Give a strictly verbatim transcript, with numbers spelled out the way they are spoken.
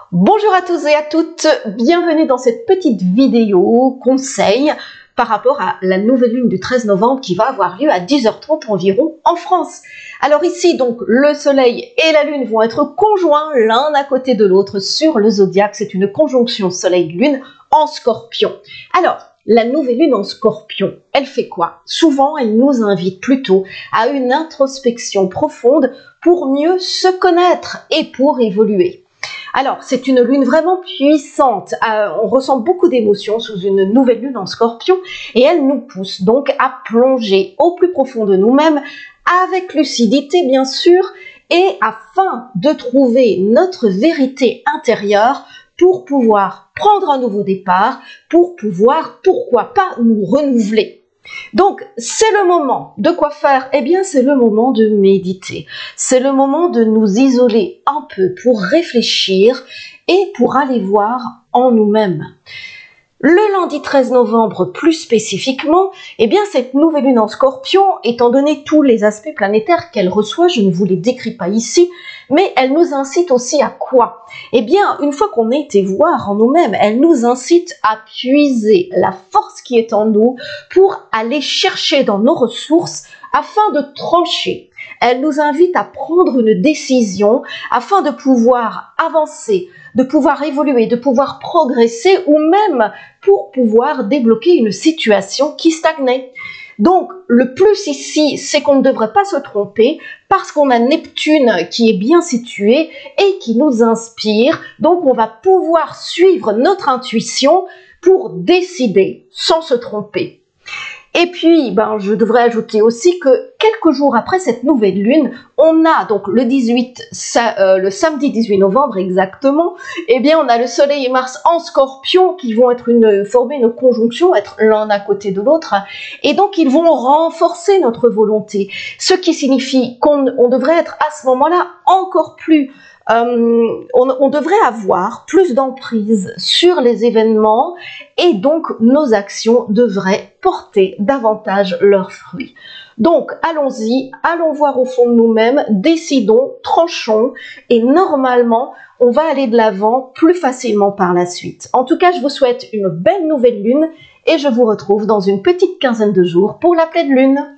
Bonjour à tous et à toutes, bienvenue dans cette petite vidéo conseil par rapport à la nouvelle lune du treize novembre qui va avoir lieu à dix heures trente environ en France. Alors ici, donc, le soleil et la lune vont être conjoints l'un à côté de l'autre sur le zodiaque. C'est une conjonction soleil-lune en scorpion. Alors, la nouvelle lune en scorpion, elle fait quoi? Souvent, elle nous invite plutôt à une introspection profonde pour mieux se connaître et pour évoluer. Alors, c'est une lune vraiment puissante, euh, on ressent beaucoup d'émotions sous une nouvelle lune en scorpion et elle nous pousse donc à plonger au plus profond de nous-mêmes avec lucidité bien sûr et afin de trouver notre vérité intérieure pour pouvoir prendre un nouveau départ, pour pouvoir, pourquoi pas, nous renouveler. Donc, c'est le moment de quoi faire? Eh bien, c'est le moment de méditer. C'est le moment de nous isoler un peu pour réfléchir et pour aller voir en nous-mêmes. Le lundi treize novembre, plus spécifiquement, eh bien, cette nouvelle lune en scorpion, étant donné tous les aspects planétaires qu'elle reçoit, je ne vous les décris pas ici, mais elle nous incite aussi à quoi? Eh bien, une fois qu'on a été voir en nous-mêmes, elle nous incite à puiser la force qui est en nous pour aller chercher dans nos ressources afin de trancher. Elle nous invite à prendre une décision afin de pouvoir avancer, de pouvoir évoluer, de pouvoir progresser ou même pour pouvoir débloquer une situation qui stagnait. Donc, le plus ici, c'est qu'on ne devrait pas se tromper parce qu'on a Neptune qui est bien situé et qui nous inspire. Donc, on va pouvoir suivre notre intuition pour décider sans se tromper. Et puis, ben, je devrais ajouter aussi que quelques jours après cette nouvelle lune, on a donc le dix-huit, ça, euh, le samedi dix-huit novembre exactement, eh bien, on a le soleil et Mars en scorpion qui vont être une, former une conjonction, être l'un à côté de l'autre, et donc ils vont renforcer notre volonté, ce qui signifie qu'on on devrait être à ce moment-là encore plus Euh, on, on devrait avoir plus d'emprise sur les événements et donc nos actions devraient porter davantage leurs fruits. Donc allons-y, allons voir au fond de nous-mêmes, décidons, tranchons et normalement on va aller de l'avant plus facilement par la suite. En tout cas, je vous souhaite une belle nouvelle lune et je vous retrouve dans une petite quinzaine de jours pour la pleine lune.